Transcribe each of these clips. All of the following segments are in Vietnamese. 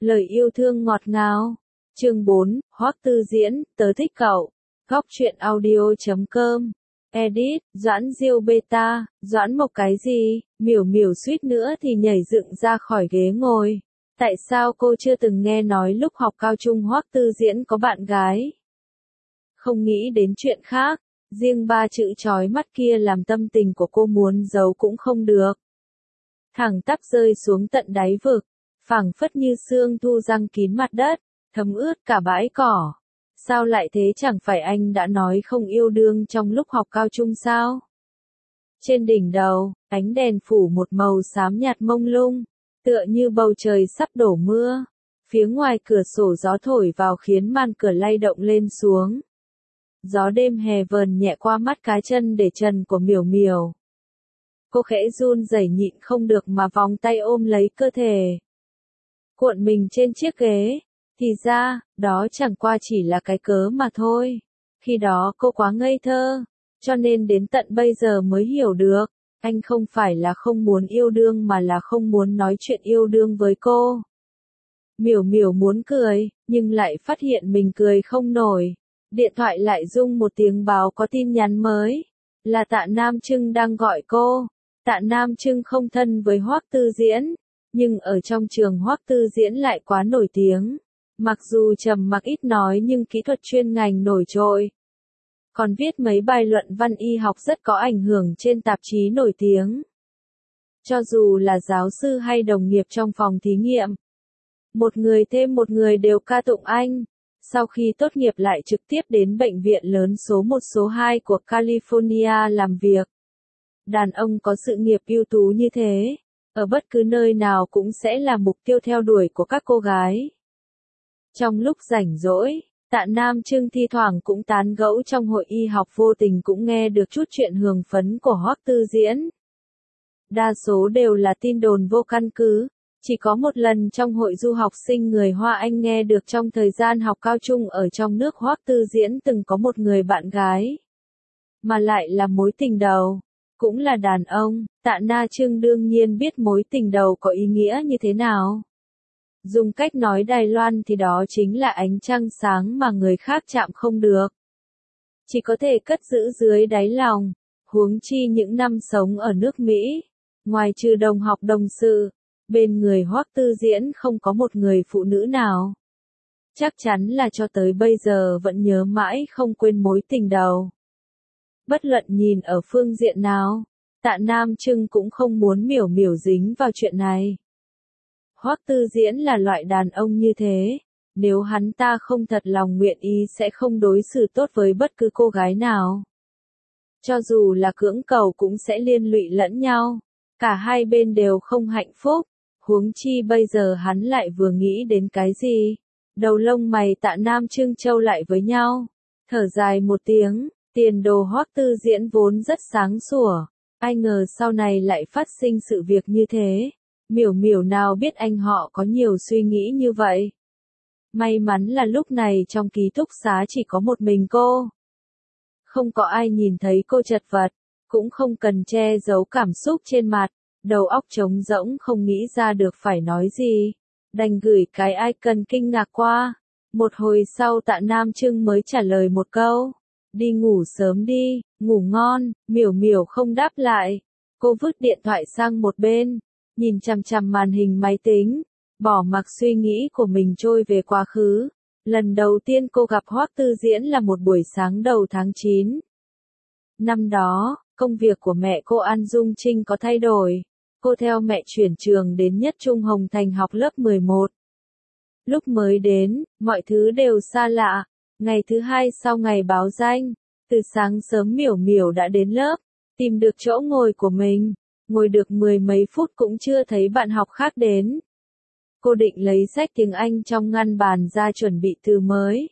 Lời yêu thương ngọt ngào. Chương 4, Hoắc Tư Diễn, tớ thích cậu. Góc truyện audio.com. Edit, Doãn Diêu Beta, Doãn Mộc cái gì? Miểu Miểu suýt nữa thì nhảy dựng ra khỏi ghế ngồi. Tại sao cô chưa từng nghe nói lúc học cao trung Hoắc Tư Diễn có bạn gái? Không nghĩ đến chuyện khác, riêng ba chữ chói mắt kia làm tâm tình của cô muốn giấu cũng không được. Thẳng tắp rơi xuống tận đáy vực, phảng phất như sương thu răng kín mặt đất, thấm ướt cả bãi cỏ. Sao lại thế, chẳng phải anh đã nói không yêu đương trong lúc học cao trung sao? Trên đỉnh đầu, ánh đèn phủ một màu xám nhạt mông lung, tựa như bầu trời sắp đổ mưa. Phía ngoài cửa sổ gió thổi vào khiến màn cửa lay động lên xuống. Gió đêm hè vờn nhẹ qua mắt cá chân để trần của Miểu Miểu. Cô khẽ run rẩy nhịn không được mà vòng tay ôm lấy cơ thể. Cuộn mình trên chiếc ghế. Thì ra, đó chẳng qua chỉ là cái cớ mà thôi. Khi đó cô quá ngây thơ, cho nên đến tận bây giờ mới hiểu được. Anh không phải là không muốn yêu đương mà là không muốn nói chuyện yêu đương với cô. Miểu Miểu muốn cười, nhưng lại phát hiện mình cười không nổi. Điện thoại lại rung một tiếng báo có tin nhắn mới. Là Tạ Nam Trưng đang gọi cô. Tạ Nam Trưng không thân với Hoắc Tư Diễn, nhưng ở trong trường Hoắc Tư Diễn lại quá nổi tiếng. Mặc dù trầm mặc ít nói nhưng kỹ thuật chuyên ngành nổi trội. Còn viết mấy bài luận văn y học rất có ảnh hưởng trên tạp chí nổi tiếng. Cho dù là giáo sư hay đồng nghiệp trong phòng thí nghiệm, một người thêm một người đều ca tụng anh. Sau khi tốt nghiệp lại trực tiếp đến bệnh viện lớn số 1 số 2 của California làm việc. Đàn ông có sự nghiệp ưu tú như thế, ở bất cứ nơi nào cũng sẽ là mục tiêu theo đuổi của các cô gái. Trong lúc rảnh rỗi, Tạ Nam Trưng thi thoảng cũng tán gẫu trong hội y học, vô tình cũng nghe được chút chuyện hưởng phấn của Hoắc Tư Diễn. Đa số đều là tin đồn vô căn cứ, chỉ có một lần trong hội du học sinh người Hoa anh nghe được trong thời gian học cao trung ở trong nước Hoắc Tư Diễn từng có một người bạn gái. Mà lại là mối tình đầu, cũng là đàn ông. Tạ Na Trưng đương nhiên biết mối tình đầu có ý nghĩa như thế nào. Dùng cách nói Đài Loan thì đó chính là ánh trăng sáng mà người khác chạm không được. Chỉ có thể cất giữ dưới đáy lòng, huống chi những năm sống ở nước Mỹ. Ngoài trừ đồng học đồng sự, bên người Hoắc Tư Diễn không có một người phụ nữ nào. Chắc chắn là cho tới bây giờ vẫn nhớ mãi không quên mối tình đầu. Bất luận nhìn ở phương diện nào, Tạ Nam Trưng cũng không muốn Miểu Miểu dính vào chuyện này. Hoắc Tư Diễn là loại đàn ông như thế, nếu hắn ta không thật lòng nguyện ý sẽ không đối xử tốt với bất cứ cô gái nào. Cho dù là cưỡng cầu cũng sẽ liên lụy lẫn nhau, cả hai bên đều không hạnh phúc, huống chi bây giờ hắn lại vừa nghĩ đến cái gì. Đầu lông mày Tạ Nam Trưng trâu lại với nhau, thở dài một tiếng, tiền đồ Hoắc Tư Diễn vốn rất sáng sủa, ai ngờ sau này lại phát sinh sự việc như thế. Miểu Miểu nào biết anh họ có nhiều suy nghĩ như vậy. May mắn là lúc này trong ký túc xá chỉ có một mình cô. Không có ai nhìn thấy cô chật vật, cũng không cần che giấu cảm xúc trên mặt, đầu óc trống rỗng không nghĩ ra được phải nói gì. Đành gửi cái icon kinh ngạc qua. Một hồi sau Tạ Nam Trưng mới trả lời một câu. Đi ngủ sớm đi, ngủ ngon. Miểu Miểu không đáp lại. Cô vứt điện thoại sang một bên, nhìn chằm chằm màn hình máy tính, bỏ mặc suy nghĩ của mình trôi về quá khứ. Lần đầu tiên cô gặp Hoắc Tư Diễn là một buổi sáng đầu tháng 9. Năm đó, công việc của mẹ cô An Dung Trinh có thay đổi. Cô theo mẹ chuyển trường đến Nhất Trung Hồng Thành học lớp 11. Lúc mới đến, mọi thứ đều xa lạ. Ngày thứ hai sau ngày báo danh, từ sáng sớm Miểu Miểu đã đến lớp, tìm được chỗ ngồi của mình. Ngồi được 10 mấy phút cũng chưa thấy bạn học khác đến. Cô định lấy sách tiếng Anh trong ngăn bàn ra chuẩn bị từ mới.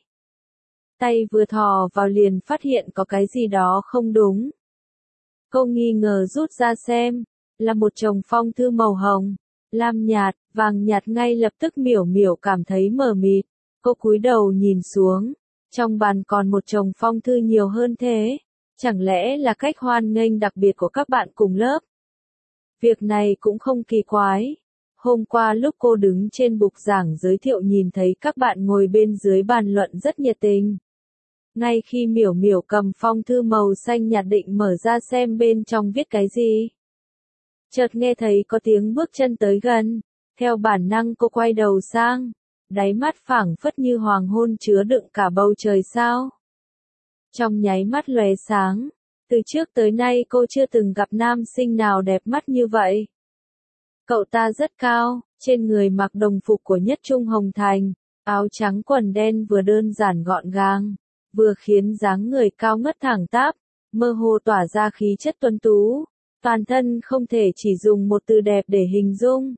Tay vừa thò vào liền phát hiện có cái gì đó không đúng. Cô nghi ngờ rút ra xem, là một chồng phong thư màu hồng, lam nhạt, vàng nhạt. Ngay lập tức Miểu Miểu cảm thấy mờ mịt. Cô cúi đầu nhìn xuống, trong bàn còn một chồng phong thư nhiều hơn thế. Chẳng lẽ là cách hoan nghênh đặc biệt của các bạn cùng lớp? Việc này cũng không kỳ quái. Hôm qua lúc cô đứng trên bục giảng giới thiệu nhìn thấy các bạn ngồi bên dưới bàn luận rất nhiệt tình. Ngay khi Miểu Miểu cầm phong thư màu xanh nhạt định mở ra xem bên trong viết cái gì, chợt nghe thấy có tiếng bước chân tới gần. Theo bản năng cô quay đầu sang, đáy mắt phảng phất như hoàng hôn chứa đựng cả bầu trời sao. Trong nháy mắt lóe sáng, từ trước tới nay cô chưa từng gặp nam sinh nào đẹp mắt như vậy. Cậu ta rất cao, trên người mặc đồng phục của Nhất Trung Hồng Thành, áo trắng quần đen vừa đơn giản gọn gàng, vừa khiến dáng người cao ngất thẳng tắp, mơ hồ tỏa ra khí chất tuấn tú, toàn thân không thể chỉ dùng một từ đẹp để hình dung.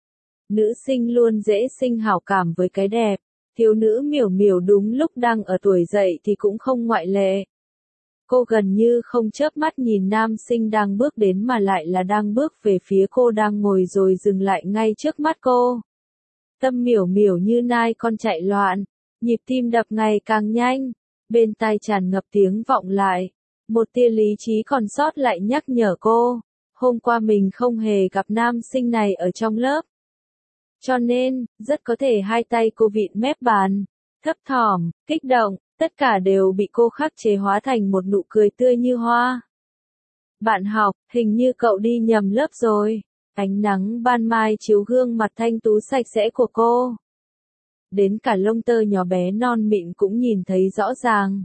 Nữ sinh luôn dễ sinh hảo cảm với cái đẹp, thiếu nữ Miểu Miểu đúng lúc đang ở tuổi dậy thì cũng không ngoại lệ. Cô gần như không chớp mắt nhìn nam sinh đang bước đến mà lại là đang bước về phía cô đang ngồi rồi dừng lại ngay trước mắt cô. Tâm Miểu Miểu như nai con chạy loạn, nhịp tim đập ngày càng nhanh, bên tai tràn ngập tiếng vọng lại. Một tia lý trí còn sót lại nhắc nhở cô, hôm qua mình không hề gặp nam sinh này ở trong lớp. Cho nên, rất có thể hai tay cô vịn mép bàn, thấp thỏm, kích động, tất cả đều bị cô khắc chế hóa thành một nụ cười tươi như hoa. Bạn học, hình như cậu đi nhầm lớp rồi. Ánh nắng ban mai chiếu gương mặt thanh tú sạch sẽ của cô. Đến cả lông tơ nhỏ bé non mịn cũng nhìn thấy rõ ràng.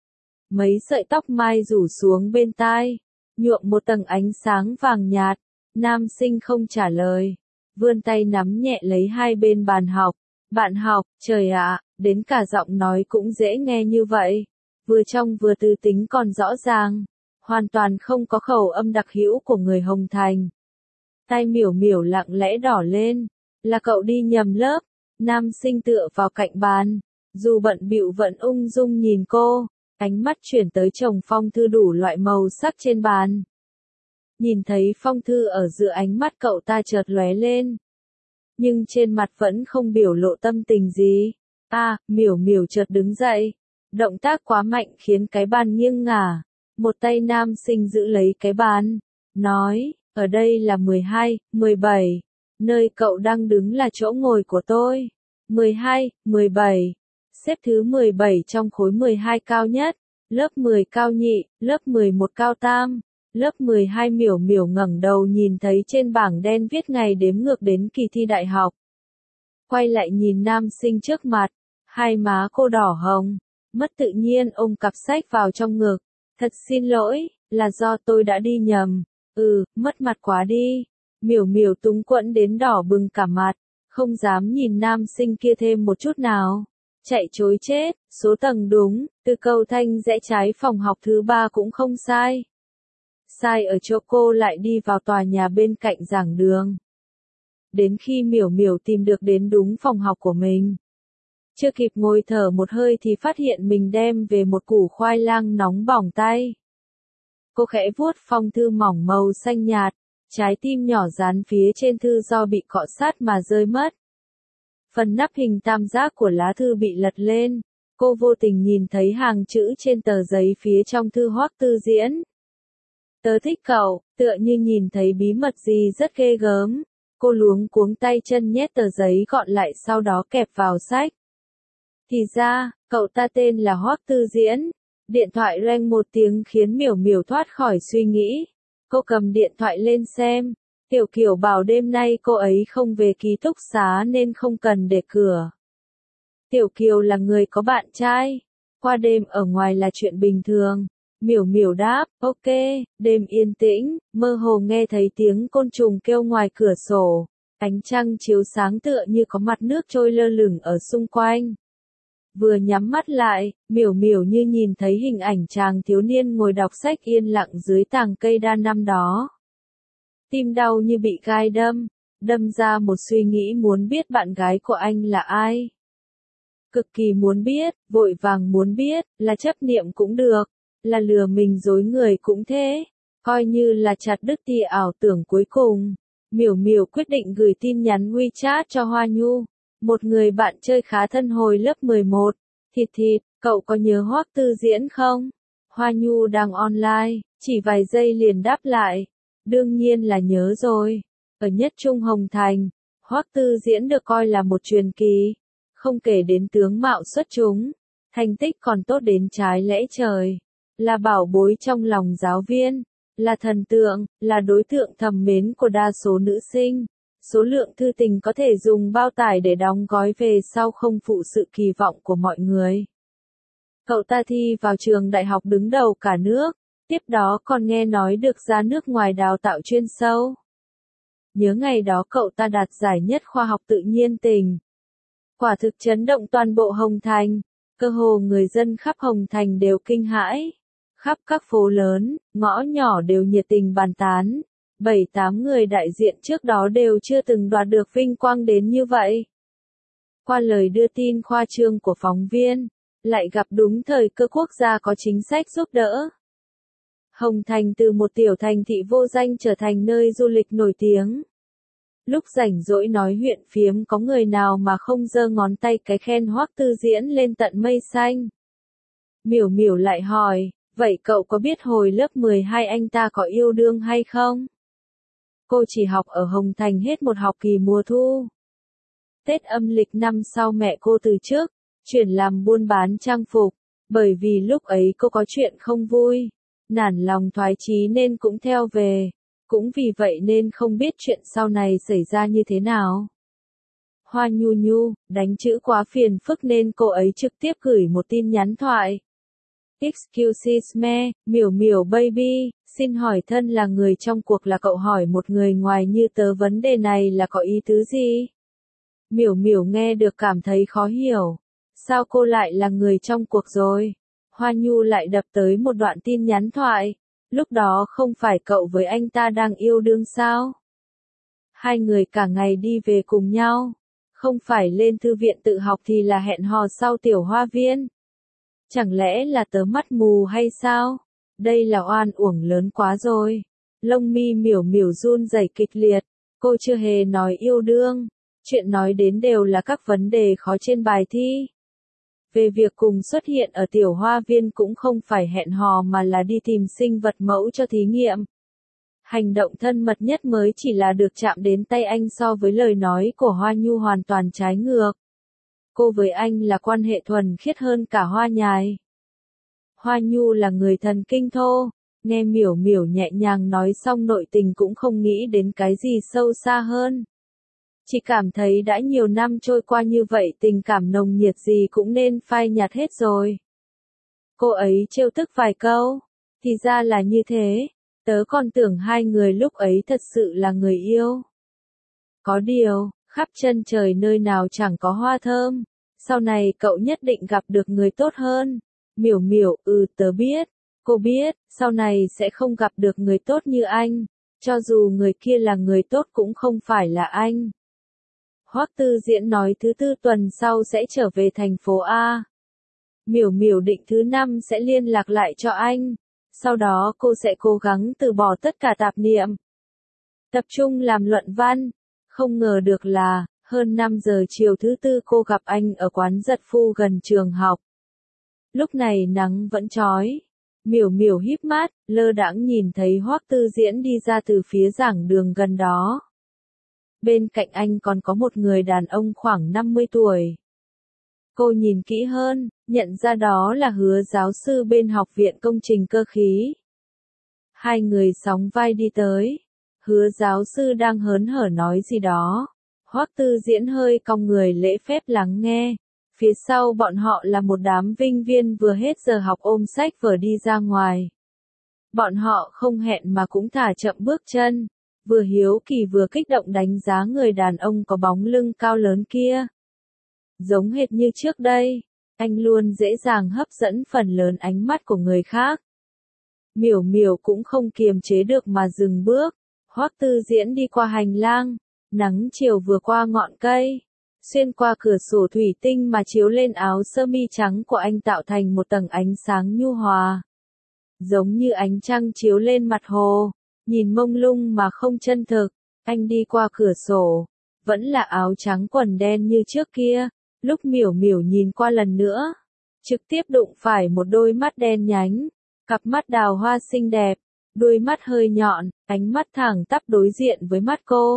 Mấy sợi tóc mai rủ xuống bên tai, nhuộm một tầng ánh sáng vàng nhạt. Nam sinh không trả lời, vươn tay nắm nhẹ lấy hai bên bàn học. Bạn học, trời ạ, đến cả giọng nói cũng dễ nghe như vậy. Vừa trong vừa tư tính còn rõ ràng. Hoàn toàn không có khẩu âm đặc hữu của người Hồng Thành. Tai Miểu Miểu lặng lẽ đỏ lên. Là cậu đi nhầm lớp. Nam sinh tựa vào cạnh bàn. Dù bận bịu vẫn ung dung nhìn cô. Ánh mắt chuyển tới chồng phong thư đủ loại màu sắc trên bàn. Nhìn thấy phong thư ở giữa ánh mắt cậu ta chợt lóe lên. Nhưng trên mặt vẫn không biểu lộ tâm tình gì. Miểu Miểu chợt đứng dậy. Động tác quá mạnh khiến cái bàn nghiêng ngả. Một tay nam sinh giữ lấy cái bàn. Nói, ở đây là 12, 17. Nơi cậu đang đứng là chỗ ngồi của tôi. 12, 17. Xếp thứ 17 trong khối 12 cao nhất. Lớp 10 cao nhị, lớp 11 cao tam. Lớp 12 Miểu Miểu ngẩng đầu nhìn thấy trên bảng đen viết ngày đếm ngược đến kỳ thi đại học. Quay lại nhìn nam sinh trước mặt, hai má cô đỏ hồng, mất tự nhiên ôm cặp sách vào trong ngực. Thật xin lỗi, là do tôi đã đi nhầm. Mất mặt quá đi. Miểu Miểu túng quẫn đến đỏ bừng cả mặt, không dám nhìn nam sinh kia thêm một chút nào. Chạy chối chết, số tầng đúng, từ cầu thanh rẽ trái phòng học thứ 3 cũng không sai. Sai ở chỗ cô lại đi vào tòa nhà bên cạnh giảng đường. Đến khi Miểu Miểu tìm được đến đúng phòng học của mình. Chưa kịp ngồi thở một hơi thì phát hiện mình đem về một củ khoai lang nóng bỏng tay. Cô khẽ vuốt phong thư mỏng màu xanh nhạt, trái tim nhỏ dán phía trên thư do bị cọ sát mà rơi mất. Phần nắp hình tam giác của lá thư bị lật lên, cô vô tình nhìn thấy hàng chữ trên tờ giấy phía trong thư Hoắc Tư Diễn. Tớ thích cậu, tựa như nhìn thấy bí mật gì rất ghê gớm. Cô luống cuống tay chân nhét tờ giấy gọn lại sau đó kẹp vào sách. Thì ra, cậu ta tên là Hoắc Tư Diễn. Điện thoại reng một tiếng khiến Miểu Miểu thoát khỏi suy nghĩ. Cô cầm điện thoại lên xem. Tiểu Kiều bảo đêm nay cô ấy không về ký túc xá nên không cần để cửa. Tiểu Kiều là người có bạn trai. Qua đêm ở ngoài là chuyện bình thường. Miểu Miểu đáp, ok, đêm yên tĩnh, mơ hồ nghe thấy tiếng côn trùng kêu ngoài cửa sổ. Ánh trăng chiếu sáng tựa như có mặt nước trôi lơ lửng ở xung quanh. Vừa nhắm mắt lại, Miểu Miểu như nhìn thấy hình ảnh chàng thiếu niên ngồi đọc sách yên lặng dưới tàng cây đa năm đó. Tim đau như bị gai đâm ra một suy nghĩ muốn biết bạn gái của anh là ai. Cực kỳ muốn biết, vội vàng muốn biết, là chấp niệm cũng được, là lừa mình dối người cũng thế, coi như là chặt đứt tia ảo tưởng cuối cùng. Miểu Miểu quyết định gửi tin nhắn WeChat cho Hoa Nhu, một người bạn chơi khá thân hồi lớp 11. Thịt, cậu có nhớ Hoắc Tư Diễn không? Hoa Nhu đang online, chỉ vài giây liền đáp lại. Đương nhiên là nhớ rồi. Ở Nhất Trung Hồng Thành, Hoắc Tư Diễn được coi là một truyền kỳ, không kể đến tướng mạo xuất chúng, thành tích còn tốt đến trái lẽ trời, là bảo bối trong lòng giáo viên, là thần tượng, là đối tượng thầm mến của đa số nữ sinh. Số lượng thư tình có thể dùng bao tải để đóng gói về sau không phụ sự kỳ vọng của mọi người. Cậu ta thi vào trường đại học đứng đầu cả nước, tiếp đó còn nghe nói được ra nước ngoài đào tạo chuyên sâu. Nhớ ngày đó cậu ta đạt giải nhất khoa học tự nhiên tình. Quả thực chấn động toàn bộ Hồng Thành, cơ hồ người dân khắp Hồng Thành đều kinh hãi. Khắp các phố lớn, ngõ nhỏ đều nhiệt tình bàn tán. 7-8 người đại diện trước đó đều chưa từng đoạt được vinh quang đến như vậy. Qua lời đưa tin khoa trương của phóng viên, lại gặp đúng thời cơ quốc gia có chính sách giúp đỡ. Hồng Thành từ một tiểu thành thị vô danh trở thành nơi du lịch nổi tiếng. Lúc rảnh rỗi nói huyện Phiếm có người nào mà không giơ ngón tay cái khen Hoắc Tư Diễn lên tận mây xanh. Miểu Miểu lại hỏi, vậy cậu có biết hồi lớp 12 anh ta có yêu đương hay không? Cô chỉ học ở Hồng Thành hết một học kỳ mùa thu. Tết âm lịch năm sau mẹ cô từ chức, chuyển làm buôn bán trang phục, bởi vì lúc ấy cô có chuyện không vui, nản lòng thoái chí nên cũng theo về, cũng vì vậy nên không biết chuyện sau này xảy ra như thế nào. Hoa Nhu Nhu, đánh chữ quá phiền phức nên cô ấy trực tiếp gửi một tin nhắn thoại. Excuse me, Miểu Miểu baby, xin hỏi thân là người trong cuộc là cậu hỏi một người ngoài như tớ vấn đề này là có ý tứ gì? Miểu Miểu nghe được cảm thấy khó hiểu. Sao cô lại là người trong cuộc rồi? Hoa Nhu lại đập tới một đoạn tin nhắn thoại. Lúc đó không phải cậu với anh ta đang yêu đương sao? Hai người cả ngày đi về cùng nhau. Không phải lên thư viện tự học thì là hẹn hò sau tiểu hoa viên. Chẳng lẽ là tớ mắt mù hay sao? Đây là oan uổng lớn quá rồi. Lông mi Miểu Miểu run rẩy kịch liệt. Cô chưa hề nói yêu đương. Chuyện nói đến đều là các vấn đề khó trên bài thi. Về việc cùng xuất hiện ở tiểu hoa viên cũng không phải hẹn hò mà là đi tìm sinh vật mẫu cho thí nghiệm. Hành động thân mật nhất mới chỉ là được chạm đến tay anh so với lời nói của Hoa Nhu hoàn toàn trái ngược. Cô với anh là quan hệ thuần khiết hơn cả hoa nhài. Hoa Nhu là người thần kinh thô, nghe Miểu Miểu nhẹ nhàng nói xong nội tình cũng không nghĩ đến cái gì sâu xa hơn. Chỉ cảm thấy đã nhiều năm trôi qua như vậy tình cảm nồng nhiệt gì cũng nên phai nhạt hết rồi. Cô ấy trêu tức vài câu, thì ra là như thế, tớ còn tưởng hai người lúc ấy thật sự là người yêu. Có điều, khắp chân trời nơi nào chẳng có hoa thơm, sau này cậu nhất định gặp được người tốt hơn. Miểu Miểu, tớ biết, cô biết, sau này sẽ không gặp được người tốt như anh, cho dù người kia là người tốt cũng không phải là anh. Hoắc Tư Diễn nói thứ tư tuần sau sẽ trở về thành phố A. Miểu Miểu định thứ 5 sẽ liên lạc lại cho anh. Sau đó cô sẽ cố gắng từ bỏ tất cả tạp niệm. Tập trung làm luận văn. Không ngờ được là, hơn 5 giờ chiều thứ tư cô gặp anh ở quán giật phu gần trường học. Lúc này nắng vẫn chói. Miểu Miểu híp mắt, lơ đãng nhìn thấy Hoắc Tư Diễn đi ra từ phía giảng đường gần đó. Bên cạnh anh còn có một người đàn ông khoảng 50 tuổi. Cô nhìn kỹ hơn, nhận ra đó là Hứa giáo sư bên học viện công trình cơ khí. Hai người sóng vai đi tới. Hứa giáo sư đang hớn hở nói gì đó. Hoắc Tư Diễn hơi cong người lễ phép lắng nghe. Phía sau bọn họ là một đám vinh viên vừa hết giờ học ôm sách vở đi ra ngoài. Bọn họ không hẹn mà cũng thả chậm bước chân. Vừa hiếu kỳ vừa kích động đánh giá người đàn ông có bóng lưng cao lớn kia. Giống hệt như trước đây, anh luôn dễ dàng hấp dẫn phần lớn ánh mắt của người khác. Miểu Miểu cũng không kiềm chế được mà dừng bước. Hoắc Tư Diễn đi qua hành lang, nắng chiều vừa qua ngọn cây, xuyên qua cửa sổ thủy tinh mà chiếu lên áo sơ mi trắng của anh tạo thành một tầng ánh sáng nhu hòa. Giống như ánh trăng chiếu lên mặt hồ. Nhìn mông lung mà không chân thực, anh đi qua cửa sổ, vẫn là áo trắng quần đen như trước kia, lúc Miểu Miểu nhìn qua lần nữa, trực tiếp đụng phải một đôi mắt đen nhánh, cặp mắt đào hoa xinh đẹp, đôi mắt hơi nhọn, ánh mắt thẳng tắp đối diện với mắt cô,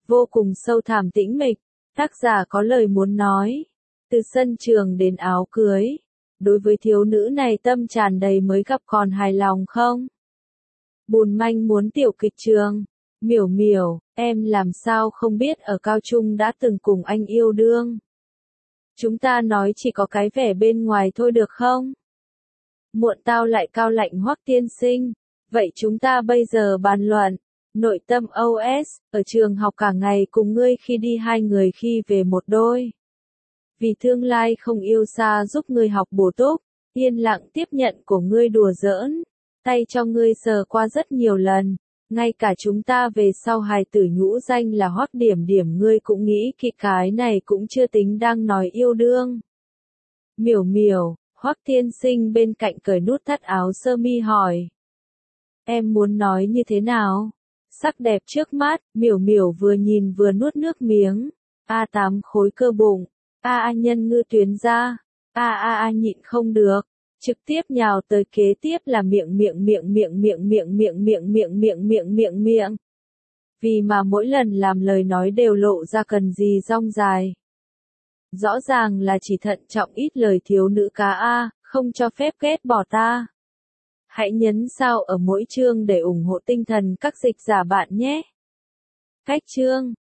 vô cùng sâu thẳm tĩnh mịch. Tác giả có lời muốn nói. Từ sân trường đến áo cưới. Đối với thiếu nữ này tâm tràn đầy mới gặp còn hài lòng không? Bùn manh muốn tiểu kịch trường. Miểu miểu, em làm sao không biết ở cao trung đã từng cùng anh yêu đương. Chúng ta nói chỉ có cái vẻ bên ngoài thôi được không? Muộn tao lại cao lạnh Hoắc tiên sinh. Vậy chúng ta bây giờ bàn luận. Nội tâm OS, ở trường học cả ngày cùng ngươi khi đi hai người khi về một đôi. Vì tương lai không yêu xa giúp ngươi học bổ túc, yên lặng tiếp nhận của ngươi đùa giỡn, tay cho ngươi sờ qua rất nhiều lần, ngay cả chúng ta về sau hài tử nhũ danh là Hoắc điểm điểm ngươi cũng nghĩ kỹ cái này cũng chưa tính đang nói yêu đương. Miểu miểu, Hoắc tiên sinh bên cạnh cởi nút thắt áo sơ mi hỏi. Em muốn nói như thế nào? Sắc đẹp trước mắt, miểu miểu vừa nhìn vừa nuốt nước miếng. A8 khối cơ bụng. A nhân ngư tuyến ra. Nhịn không được. Trực tiếp nhào tới kế tiếp là miệng. Vì mà mỗi lần làm lời nói đều lộ ra cần gì rong dài. Rõ ràng là chỉ thận trọng ít lời thiếu nữ cá A, không cho phép ghét bỏ ta. Hãy nhấn sao ở mỗi chương để ủng hộ tinh thần các dịch giả bạn nhé. Cách chương